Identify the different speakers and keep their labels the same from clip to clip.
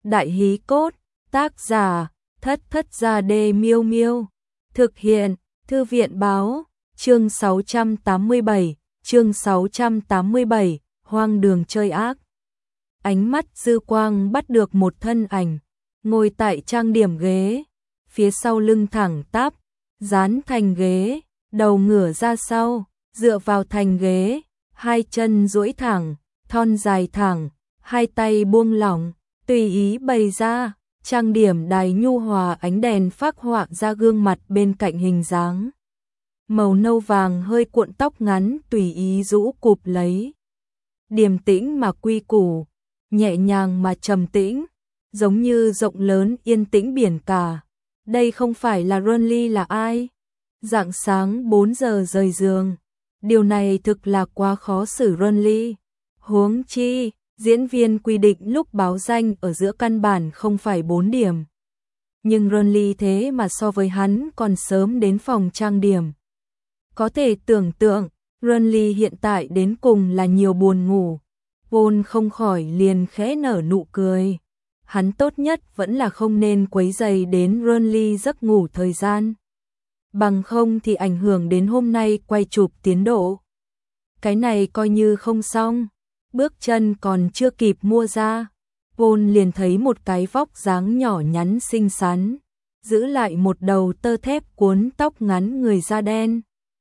Speaker 1: Đại hí cốt, tác giả, Thất Thất Gia Đê Miêu Miêu. Thực hiện, Thư viện báo, chương 687, hoang đường chơi ác. Ánh mắt dư quang bắt được một thân ảnh, ngồi tại trang điểm ghế, phía sau lưng thẳng tắp, dán thành ghế, đầu ngửa ra sau, dựa vào thành ghế, hai chân duỗi thẳng, thon dài thẳng, hai tay buông lỏng, tùy ý bày ra, trang điểm đài nhu hòa ánh đèn phác họa ra gương mặt bên cạnh hình dáng. Màu nâu vàng hơi cuộn tóc ngắn tùy ý rũ cụp lấy. Điềm tĩnh mà quy củ, nhẹ nhàng mà trầm tĩnh, giống như rộng lớn yên tĩnh biển cả. Đây không phải là Ronly là ai? Rạng sáng 4 giờ rời giường. Điều này thực là quá khó xử Ronly. Huống chi, diễn viên quy định lúc báo danh ở giữa căn bản không phải 4 điểm. Nhưng Ronly thế mà so với hắn còn sớm đến phòng trang điểm. Có thể tưởng tượng, Ronly hiện tại đến cùng là nhiều buồn ngủ. Vốn không khỏi liền khẽ nở nụ cười. Hắn tốt nhất vẫn là không nên quấy rầy đến Ronly giấc ngủ thời gian. Bằng không thì ảnh hưởng đến hôm nay quay chụp tiến độ. Cái này coi như không xong. Bước chân còn chưa kịp mua ra, Vốn liền thấy một cái vóc dáng nhỏ nhắn xinh xắn, giữ lại một đầu tơ thép cuốn tóc ngắn người da đen.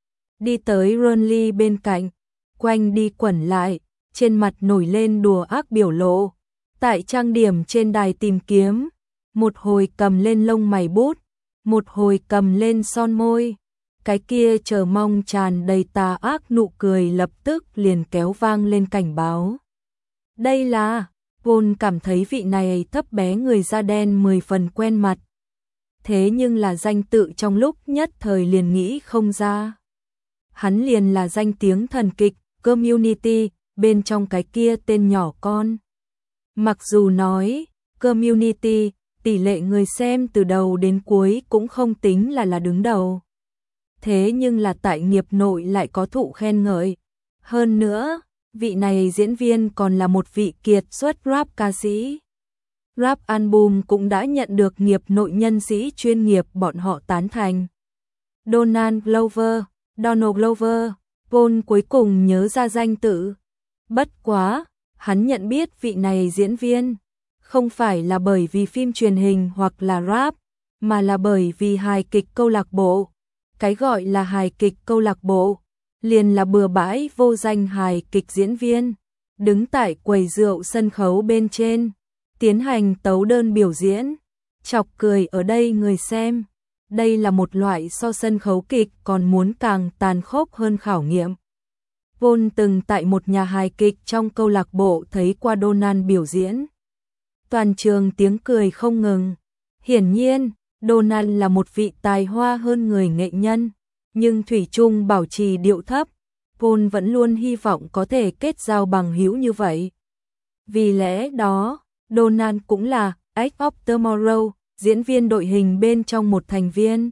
Speaker 1: Đi tới Ronly bên cạnh, quanh đi quẩn lại, trên mặt nổi lên đùa ác biểu lộ. Tại trang điểm trên đài tìm kiếm, một hồi cầm lên lông mày bút, một hồi cầm lên son môi. Cái kia chờ mong tràn đầy tà ác nụ cười lập tức liền kéo vang lên cảnh báo. Đây là, Vốn cảm thấy vị này thấp bé người da đen 10 phần quen mặt. Thế nhưng là danh tự trong lúc nhất thời liền nghĩ không ra. Hắn liền là danh tiếng thần kịch, Community, bên trong cái kia tên nhỏ con. Mặc dù nói, Community, tỷ lệ người xem từ đầu đến cuối cũng không tính là đứng đầu. Thế nhưng là tại nghiệp nội lại có thụ khen ngợi. Hơn nữa, vị này diễn viên còn là một vị kiệt xuất rap ca sĩ. Rap album cũng đã nhận được nghiệp nội nhân sĩ chuyên nghiệp bọn họ tán thành. Donald Glover, Vốn cuối cùng nhớ ra danh tự. Bất quá, hắn nhận biết vị này diễn viên, không phải là bởi vì phim truyền hình hoặc là rap, mà là bởi vì hài kịch câu lạc bộ. Cái gọi là hài kịch câu lạc bộ, liền là bừa bãi vô danh hài kịch diễn viên, đứng tại quầy rượu sân khấu bên trên, tiến hành tấu đơn biểu diễn, chọc cười ở đây người xem. Đây là một loại so sân khấu kịch còn muốn càng tàn khốc hơn khảo nghiệm. Vốn từng tại một nhà hài kịch trong câu lạc bộ thấy qua Donald biểu diễn. Toàn trường tiếng cười không ngừng. Hiển nhiên, Donald là một vị tài hoa hơn người nghệ nhân, nhưng thủy chung bảo trì điệu thấp. Vốn vẫn luôn hy vọng có thể kết giao bằng hữu như vậy. Vì lẽ đó, Donald cũng là Edge of Tomorrow, diễn viên đội hình bên trong một thành viên.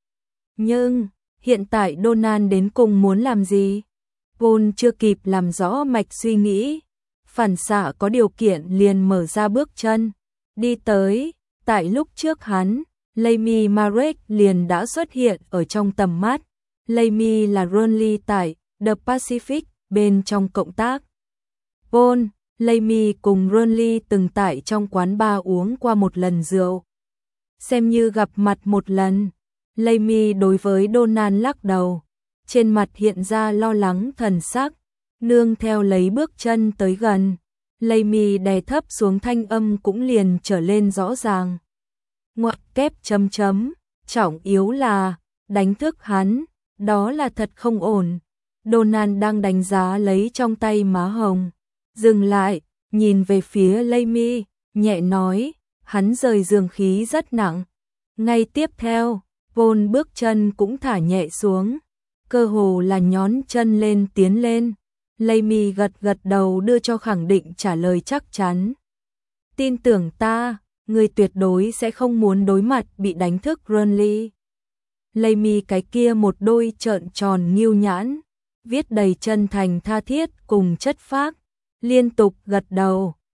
Speaker 1: Nhưng, hiện tại Donald đến cùng muốn làm gì? Vốn chưa kịp làm rõ mạch suy nghĩ. Phản xạ có điều kiện liền mở ra bước chân. Đi tới, tại lúc trước hắn, Laymi Marek liền đã xuất hiện ở trong tầm mắt. Laymi là Ronly tại The Pacific bên trong cộng tác. Vốn, Laymi cùng Ronly từng tại trong quán bar uống qua một lần rượu. Xem như gặp mặt một lần, Laymi đối với Donald lắc đầu, trên mặt hiện ra lo lắng thần sắc, nương theo lấy bước chân tới gần. Laymi đè thấp xuống thanh âm cũng liền trở lên rõ ràng. Ngoặc kép chấm chấm, trọng yếu là, đánh thức hắn, đó là thật không ổn. Donald đang đánh giá lấy trong tay má hồng. Dừng lại, nhìn về phía Laymi, nhẹ nói, hắn rời giường khí rất nặng. Ngay tiếp theo, Vốn bước chân cũng thả nhẹ xuống, cơ hồ là nhón chân lên tiến lên. Laymi gật gật đầu đưa cho khẳng định trả lời chắc chắn. Tin tưởng ta, người tuyệt đối sẽ không muốn đối mặt bị đánh thức Ronly. Laymi cái kia một đôi trợn tròn nghiêu nhãn, viết đầy chân thành tha thiết cùng chất phác, liên tục gật đầu,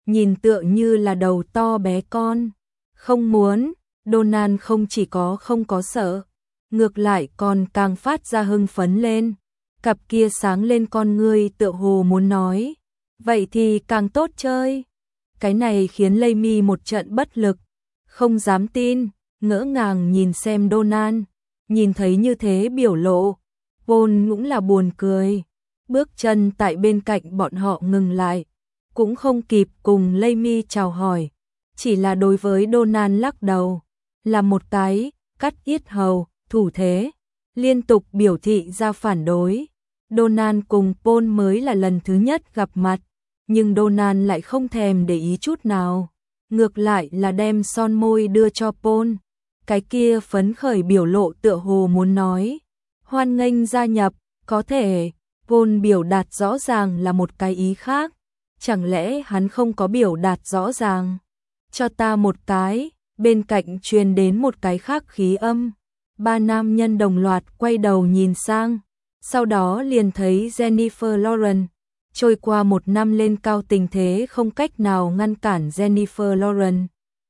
Speaker 1: nhìn tựa như là đầu to bé con. Không muốn, Donald không chỉ không có sợ, ngược lại còn càng phát ra hưng phấn lên. Cặp kia sáng lên con ngươi tựa hồ muốn nói, vậy thì càng tốt chơi. Cái này khiến Laymi một trận bất lực, không dám tin, ngỡ ngàng nhìn xem Donald, nhìn thấy như thế biểu lộ, Paul cũng là buồn cười. Bước chân tại bên cạnh bọn họ ngừng lại, cũng không kịp cùng Laymi chào hỏi, chỉ là đối với Donald lắc đầu, là một cái cắt yết hầu, thủ thế, liên tục biểu thị ra phản đối. Donald cùng Paul mới là lần thứ nhất gặp mặt, nhưng Donald lại không thèm để ý chút nào, ngược lại là đem son môi đưa cho Paul. Cái kia phấn khởi biểu lộ tựa hồ muốn nói, hoan nghênh gia nhập, có thể. Paul biểu đạt rõ ràng là một cái ý khác, chẳng lẽ hắn không có biểu đạt rõ ràng? Cho ta một cái, bên cạnh truyền đến một cái khác khí âm. Ba nam nhân đồng loạt quay đầu nhìn sang, sau đó liền thấy Jennifer Lawrence. Trôi qua một năm lên cao tình thế không cách nào ngăn cản Jennifer Lawrence.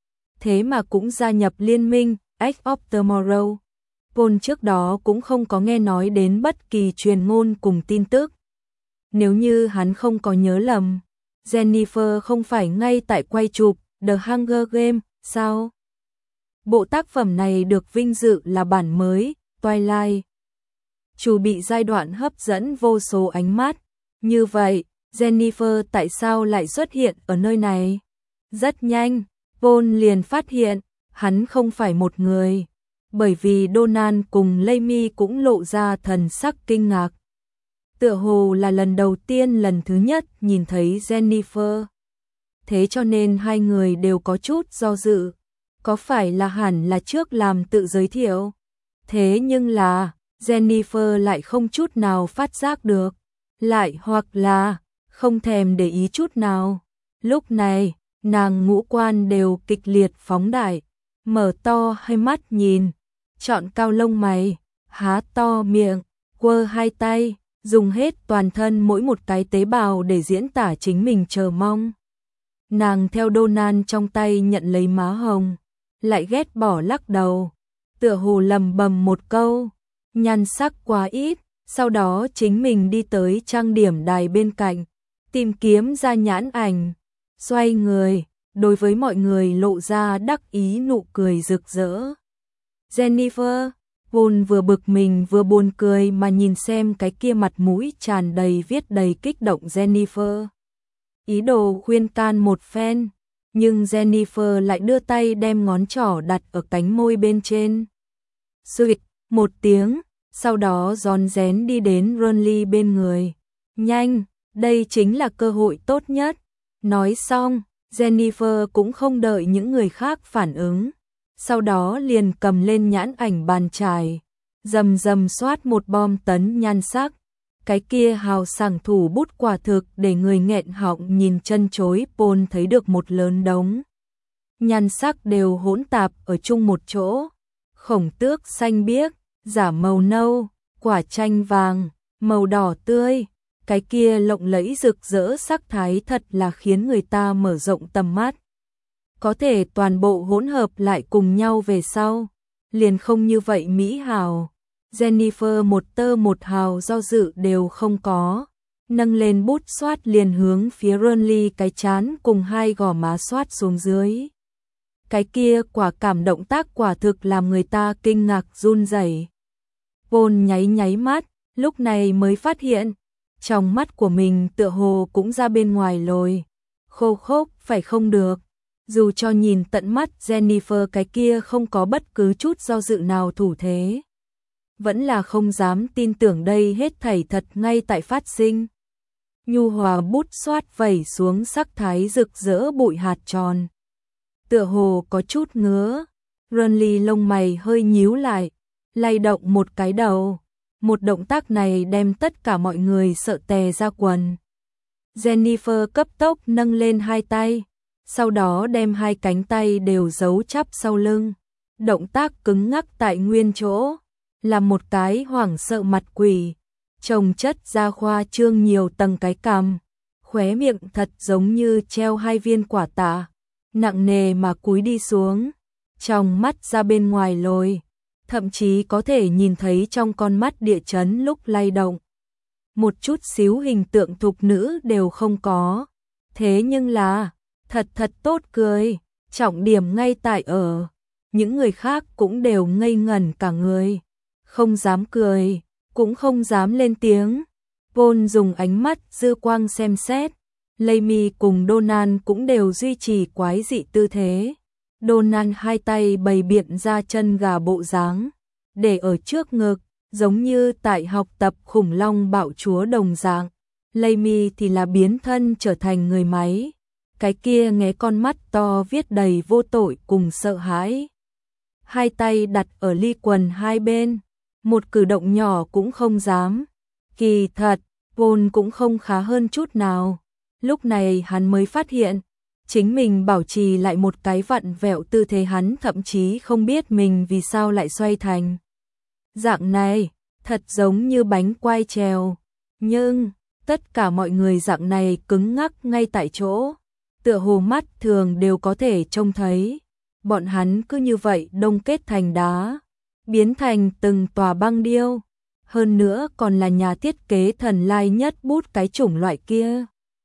Speaker 1: Thế mà cũng gia nhập liên minh Edge of Tomorrow. Paul trước đó cũng không có nghe nói đến bất kỳ truyền ngôn cùng tin tức. Nếu như hắn không có nhớ lầm, Jennifer không phải ngay tại quay chụp The Hunger Games sao? Bộ tác phẩm này được vinh dự là bản mới, Twilight. Chủ bị giai đoạn hấp dẫn vô số ánh mắt. Như vậy, Jennifer tại sao lại xuất hiện ở nơi này? Rất nhanh, Paul liền phát hiện, hắn không phải một người. Bởi vì Donald cùng Laymi cũng lộ ra thần sắc kinh ngạc. Tựa hồ là lần đầu tiên lần thứ nhất nhìn thấy Jennifer. Thế cho nên hai người đều có chút do dự. Có phải là hẳn là trước làm tự giới thiệu? Thế nhưng là, Jennifer lại không chút nào phát giác được. Lại hoặc là, không thèm để ý chút nào. Lúc này, nàng ngũ quan đều kịch liệt phóng đại. Mở to hai mắt nhìn, chọn cao lông mày, há to miệng, quơ hai tay, dùng hết toàn thân mỗi một cái tế bào để diễn tả chính mình chờ mong. Nàng theo Donald trong tay nhận lấy má hồng, lại ghét bỏ lắc đầu, tựa hồ lầm bầm một câu, nhan sắc quá ít, sau đó chính mình đi tới trang điểm đài bên cạnh, tìm kiếm ra nhãn ảnh, xoay người, đối với mọi người lộ ra đắc ý nụ cười rực rỡ. Jennifer, Paul vừa bực mình vừa buồn cười mà nhìn xem cái kia mặt mũi tràn đầy viết đầy kích động Jennifer. Ý đồ khuyên can một phen, nhưng Jennifer lại đưa tay đem ngón trỏ đặt ở cánh môi bên trên. Suyệt, một tiếng, sau đó rón rén đi đến Ronly bên người. Nhanh, đây chính là cơ hội tốt nhất. Nói xong, Jennifer cũng không đợi những người khác phản ứng. Sau đó liền cầm lên nhãn ảnh bàn chải, rầm rầm xoát một bom tấn nhan sắc. Cái kia hào sảng thủ bút quả thực để người nghẹn họng nhìn chân chối. Paul thấy được một lớn đống nhan sắc đều hỗn tạp ở chung một chỗ. Khổng tước xanh biếc, giả màu nâu, quả chanh vàng, màu đỏ tươi. Cái kia lộng lẫy rực rỡ sắc thái thật là khiến người ta mở rộng tầm mắt. Có thể toàn bộ hỗn hợp lại cùng nhau về sau, liền không như vậy mỹ hào. Jennifer một tơ một hào do dự đều không có, nâng lên bút xoát liền hướng phía Ronly cái chán cùng hai gò má xoát xuống dưới. Cái kia quả cảm động tác quả thực làm người ta kinh ngạc run rẩy. Paul nháy nháy mắt, lúc này mới phát hiện, trong mắt của mình tựa hồ cũng ra bên ngoài lồi. Khô khốc phải không được. Dù cho nhìn tận mắt Jennifer cái kia không có bất cứ chút do dự nào thủ thế, vẫn là không dám tin tưởng đây hết thảy thật ngay tại phát sinh. Nhu hòa bút xoát vẩy xuống sắc thái rực rỡ bụi hạt tròn. Tựa hồ có chút ngứa, Ronly lông mày hơi nhíu lại, lay động một cái đầu. Một động tác này đem tất cả mọi người sợ tè ra quần. Jennifer cấp tốc nâng lên hai tay, sau đó đem hai cánh tay đều giấu chắp sau lưng. Động tác cứng ngắc tại nguyên chỗ, là một cái hoảng sợ mặt quỷ, chồng chất ra khoa trương nhiều tầng cái cằm, khóe miệng thật giống như treo hai viên quả táo, nặng nề mà cúi đi xuống, trong mắt ra bên ngoài lồi, thậm chí có thể nhìn thấy trong con mắt địa chấn lúc lay động. Một chút xíu hình tượng thục nữ đều không có, thế nhưng là, thật tốt cười, trọng điểm ngay tại ở, những người khác cũng đều ngây ngẩn cả người, không dám cười, cũng không dám lên tiếng. Paul dùng ánh mắt dư quang xem xét, Amy cùng Donald cũng đều duy trì quái dị tư thế. Donald hai tay bày biện ra chân gà bộ dáng, để ở trước ngực, giống như tại học tập khủng long bạo chúa đồng dạng. Amy thì là biến thân trở thành người máy, cái kia ngé con mắt to viết đầy vô tội cùng sợ hãi. Hai tay đặt ở ly quần hai bên, một cử động nhỏ cũng không dám. Kỳ thật, Paul cũng không khá hơn chút nào. Lúc này hắn mới phát hiện, chính mình bảo trì lại một cái vặn vẹo tư thế, hắn thậm chí không biết mình vì sao lại xoay thành dạng này, thật giống như bánh quai trèo. Nhưng, tất cả mọi người dạng này cứng ngắc ngay tại chỗ, tựa hồ mắt thường đều có thể trông thấy. Bọn hắn cứ như vậy đông kết thành đá, biến thành từng tòa băng điêu. Hơn nữa còn là nhà thiết kế thần lai nhất bút cái chủng loại kia.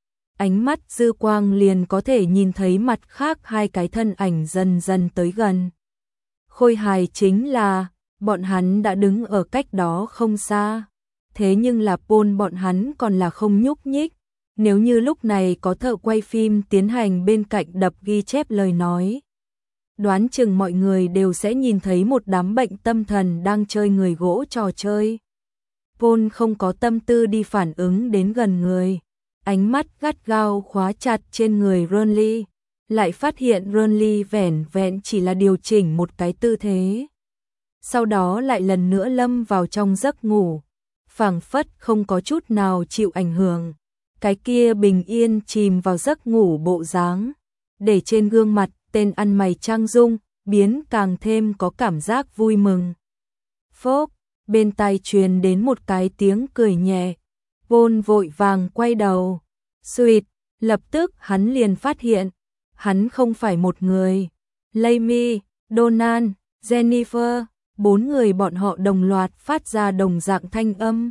Speaker 1: Ánh mắt dư quang liền có thể nhìn thấy mặt khác hai cái thân ảnh dần dần tới gần. Khôi hài chính là, bọn hắn đã đứng ở cách đó không xa. Thế nhưng là Paul bọn hắn còn là không nhúc nhích. Nếu như lúc này có thợ quay phim tiến hành bên cạnh đập ghi chép lời nói, đoán chừng mọi người đều sẽ nhìn thấy một đám bệnh tâm thần đang chơi người gỗ trò chơi. Paul không có tâm tư đi phản ứng đến gần người, ánh mắt gắt gao khóa chặt trên người Ronly, lại phát hiện Ronly vẻn vẹn chỉ là điều chỉnh một cái tư thế. Sau đó lại lần nữa lâm vào trong giấc ngủ, phảng phất không có chút nào chịu ảnh hưởng. Cái kia bình yên chìm vào giấc ngủ bộ dáng, để trên gương mặt tên ăn mày trang dung, biến càng thêm có cảm giác vui mừng. Phốc, bên tai truyền đến một cái tiếng cười nhẹ. Paul vội vàng quay đầu. Sweet, lập tức hắn liền phát hiện, hắn không phải một người. Amy, Donald, Jennifer, bốn người bọn họ đồng loạt phát ra đồng dạng thanh âm.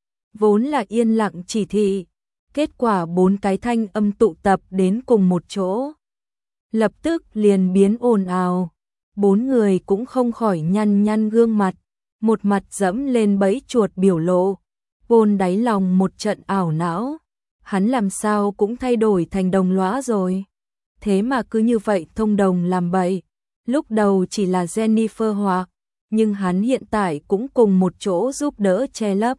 Speaker 1: Vốn là yên lặng chỉ thị, kết quả bốn cái thanh âm tụ tập đến cùng một chỗ, lập tức liền biến ồn ào. Bốn người cũng không khỏi nhăn gương mặt, một mặt dẫm lên bẫy chuột biểu lộ. Paul đáy lòng một trận ảo não, hắn làm sao cũng thay đổi thành đồng lõa rồi. Thế mà cứ như vậy thông đồng làm bậy. Lúc đầu chỉ là Jennifer hoặc, nhưng hắn hiện tại cũng cùng một chỗ giúp đỡ che lấp.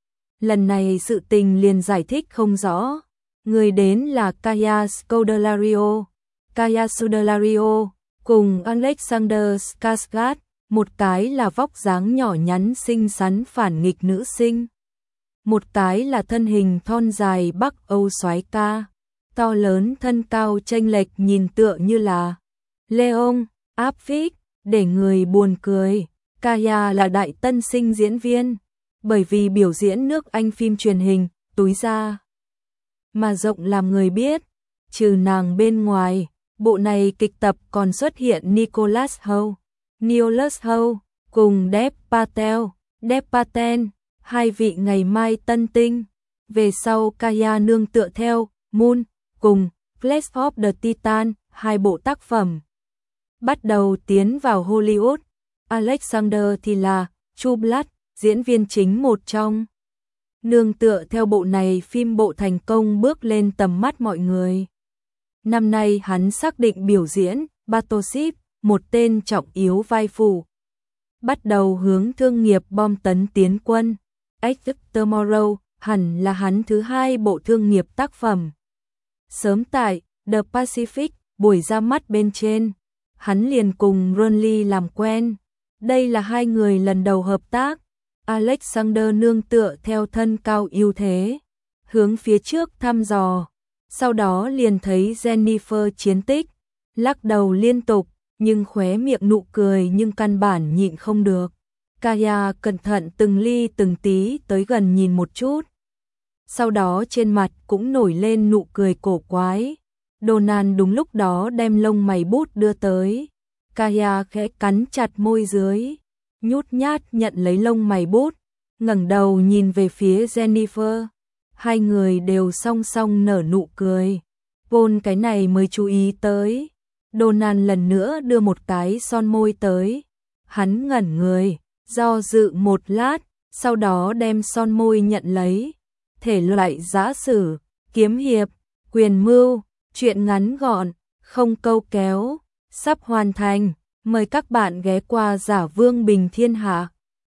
Speaker 1: Lần này sự tình liền giải thích không rõ. Người đến là Kaya Scodelario. Kaya Scodelario cùng Alexander Skarsgård, một cái là vóc dáng nhỏ nhắn xinh xắn phản nghịch nữ sinh, một cái là thân hình thon dài Bắc Âu soái ca, to lớn thân cao chênh lệch nhìn tựa như là Leon Apfik, để người buồn cười. Kaya là đại tân sinh diễn viên, bởi vì biểu diễn nước Anh phim truyền hình, túi ra mà rộng làm người biết. Trừ nàng bên ngoài, bộ này kịch tập còn xuất hiện Nicholas Hoult cùng Dev Patel, hai vị ngày mai tân tinh. Về sau Kaya nương tựa theo Moon cùng Flash of the Titan, hai bộ tác phẩm bắt đầu tiến vào Hollywood. Alexander thì là True Blood, diễn viên chính một trong. Nương tựa theo bộ này phim bộ thành công bước lên tầm mắt mọi người. Năm nay hắn xác định biểu diễn Battleship, một tên trọng yếu vai phụ. Bắt đầu hướng thương nghiệp bom tấn tiến quân. Exit Tomorrow hẳn là hắn thứ hai bộ thương nghiệp tác phẩm. Sớm tại The Pacific, buổi ra mắt bên trên, hắn liền cùng Ronly làm quen. Đây là hai người lần đầu hợp tác. Alexander nương tựa theo thân cao ưu thế, hướng phía trước thăm dò. Sau đó liền thấy Jennifer chiến tích, lắc đầu liên tục, nhưng khóe miệng nụ cười nhưng căn bản nhịn không được. Kaya cẩn thận từng ly từng tí tới gần nhìn một chút. sau đó trên mặt cũng nổi lên nụ cười cổ quái. Donald đúng lúc đó đem lông mày bút đưa tới. Kaya khẽ cắn chặt môi dưới, nhút nhát nhận lấy lông mày bút, ngẩng đầu nhìn về phía Jennifer. Hai người đều song song nở nụ cười. Paul cái này mới chú ý tới. Donald lần nữa đưa một cái son môi tới. Hắn ngẩn người, do dự một lát, sau đó đem son môi nhận lấy. Thể loại giã sử, kiếm hiệp, quyền mưu, truyện ngắn gọn, không câu kéo, sắp hoàn thành. Mời các bạn ghé qua Giả Vương Bình Thiên Hạ.